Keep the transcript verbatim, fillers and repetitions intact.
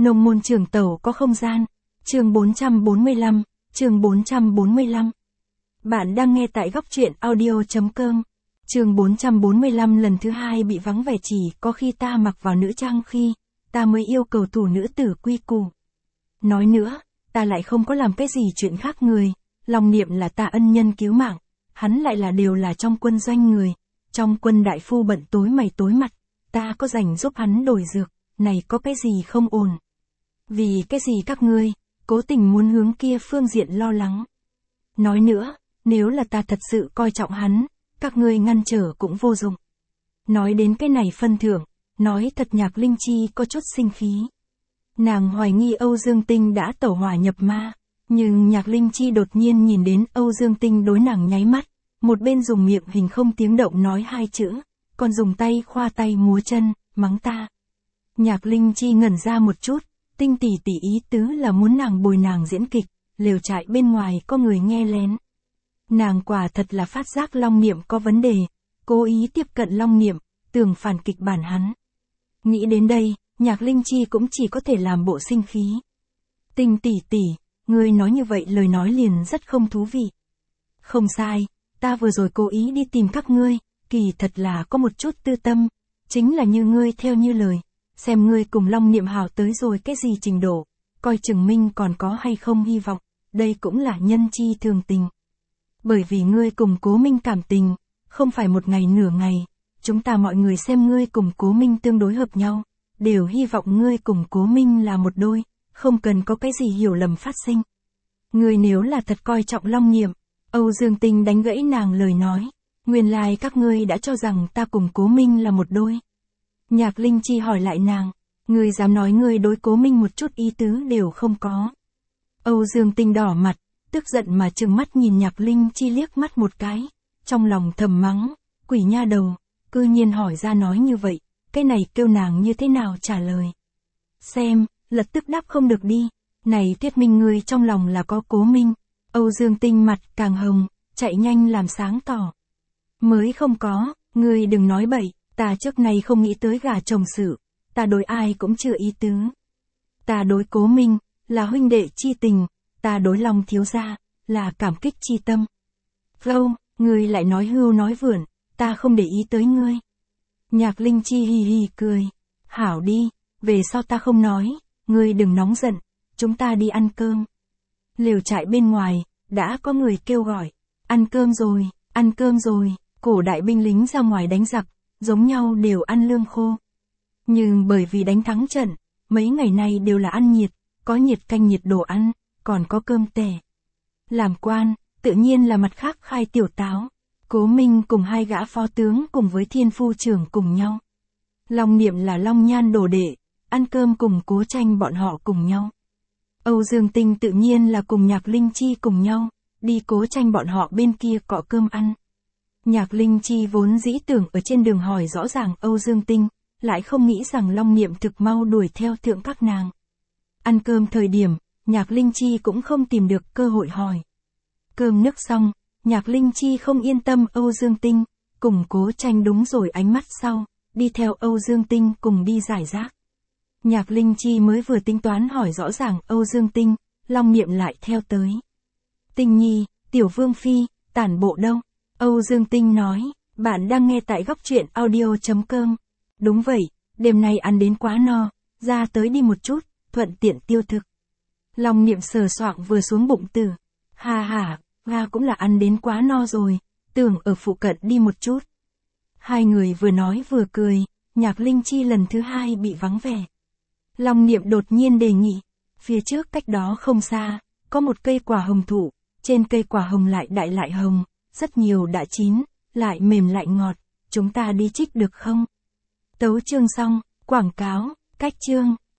Nông môn trường tẩu có không gian. Chương bốn trăm bốn mươi lăm, chương bốn trăm bốn mươi lăm. Bạn đang nghe tại góc truyện audio chấm com. Chương bốn trăm bốn mươi lăm lần thứ hai bị vắng vẻ chỉ có khi ta mặc vào nữ trang khi ta mới yêu cầu thủ nữ tử quy củ. Nói nữa, ta lại không có làm cái gì chuyện khác người, lòng niệm là ta ân nhân cứu mạng, hắn lại là đều là trong quân doanh người, trong quân đại phu bận tối mày tối mặt, ta có rảnh giúp hắn đổi dược, này có cái gì không ổn. Vì cái gì các ngươi, cố tình muốn hướng kia phương diện lo lắng. Nói nữa, nếu là ta thật sự coi trọng hắn, các ngươi ngăn trở cũng vô dụng. Nói đến cái này phân thưởng, nói thật Nhạc Linh Chi có chút sinh khí. Nàng hoài nghi Âu Dương Tinh đã tẩu hỏa nhập ma, nhưng Nhạc Linh Chi đột nhiên nhìn đến Âu Dương Tinh đối nàng nháy mắt, một bên dùng miệng hình không tiếng động nói hai chữ, còn dùng tay khoa tay múa chân, mắng ta. Nhạc Linh Chi ngẩn ra một chút, Tinh tỷ tỷ ý tứ là muốn nàng bồi nàng diễn kịch, lều trại bên ngoài có người nghe lén. Nàng quả thật là phát giác Long Niệm có vấn đề, cố ý tiếp cận Long Niệm, tưởng phản kịch bản hắn. Nghĩ đến đây, Nhạc Linh Chi cũng chỉ có thể làm bộ sinh khí. Tinh tỷ tỷ, ngươi nói như vậy lời nói liền rất không thú vị. Không sai, ta vừa rồi cố ý đi tìm các ngươi, kỳ thật là có một chút tư tâm, chính là như ngươi theo như lời, xem ngươi cùng Long Niệm hảo tới rồi cái gì trình độ, coi chừng minh còn có hay không hy vọng, đây cũng là nhân chi thường tình. Bởi vì ngươi cùng Cố Minh cảm tình, không phải một ngày nửa ngày, chúng ta mọi người xem ngươi cùng Cố Minh tương đối hợp nhau, đều hy vọng ngươi cùng Cố Minh là một đôi, không cần có cái gì hiểu lầm phát sinh. Ngươi nếu là thật coi trọng Long Niệm, Âu Dương Tinh đánh gãy nàng lời nói, nguyên lai các ngươi đã cho rằng ta cùng Cố Minh là một đôi. Nhạc Linh Chi hỏi lại nàng, ngươi dám nói ngươi đối Cố Minh một chút ý tứ đều không có. Âu Dương Tinh đỏ mặt, tức giận mà trừng mắt nhìn Nhạc Linh Chi liếc mắt một cái, trong lòng thầm mắng, quỷ nha đầu, cư nhiên hỏi ra nói như vậy, cái này kêu nàng như thế nào trả lời. Xem, lập tức đáp không được đi, này thuyết minh ngươi trong lòng là có Cố Minh. Âu Dương Tinh mặt càng hồng, chạy nhanh làm sáng tỏ. Mới không có, ngươi đừng nói bậy, ta trước này không nghĩ tới gả chồng sự, ta đối ai cũng chưa ý tứ. Ta đối Cố Minh, là huynh đệ chi tình, ta đối Long thiếu gia, là cảm kích chi tâm. Vô, ngươi lại nói hưu nói vượn, ta không để ý tới ngươi. Nhạc Linh Chi hì hì cười, hảo đi, về sau ta không nói, ngươi đừng nóng giận, chúng ta đi ăn cơm. Lều trại bên ngoài, đã có người kêu gọi, ăn cơm rồi, ăn cơm rồi, cổ đại binh lính ra ngoài đánh giặc, giống nhau đều ăn lương khô. Nhưng bởi vì đánh thắng trận, mấy ngày nay đều là ăn nhiệt, có nhiệt canh nhiệt đồ ăn, còn có cơm tẻ. Làm quan, tự nhiên là mặt khác khai tiểu táo, Cố Minh cùng hai gã phó tướng cùng với thiên phu trưởng cùng nhau. Long Niệm là Long Nhan đồ đệ, ăn cơm cùng Cố Tranh bọn họ cùng nhau. Âu Dương Tinh tự nhiên là cùng Nhạc Linh Chi cùng nhau, đi Cố Tranh bọn họ bên kia cọ cơm ăn. Nhạc Linh Chi vốn dĩ tưởng ở trên đường hỏi rõ ràng Âu Dương Tinh, lại không nghĩ rằng Long Niệm thực mau đuổi theo thượng các nàng. Ăn cơm thời điểm, Nhạc Linh Chi cũng không tìm được cơ hội hỏi. Cơm nước xong, Nhạc Linh Chi không yên tâm Âu Dương Tinh, cùng Cố Tranh đúng rồi ánh mắt sau, đi theo Âu Dương Tinh cùng đi giải rác. Nhạc Linh Chi mới vừa tính toán hỏi rõ ràng Âu Dương Tinh, Long Niệm lại theo tới. Tinh Nhi, Tiểu Vương Phi, tản bộ đâu? Âu Dương Tinh nói, bạn đang nghe tại góc truyện audio chấm com. Đúng vậy, đêm nay ăn đến quá no, ra tới đi một chút, thuận tiện tiêu thực. Long Niệm sờ soạng vừa xuống bụng tử. Ha ha, ga cũng là ăn đến quá no rồi, tưởng ở phụ cận đi một chút. Hai người vừa nói vừa cười, Nhạc Linh Chi lần thứ hai bị vắng vẻ. Long Niệm đột nhiên đề nghị, phía trước cách đó không xa, có một cây quả hồng thụ, trên cây quả hồng lại đại lại hồng, rất nhiều đã chín, lại mềm lại ngọt, chúng ta đi trích được không? Tấu chương xong, quảng cáo, cách chương.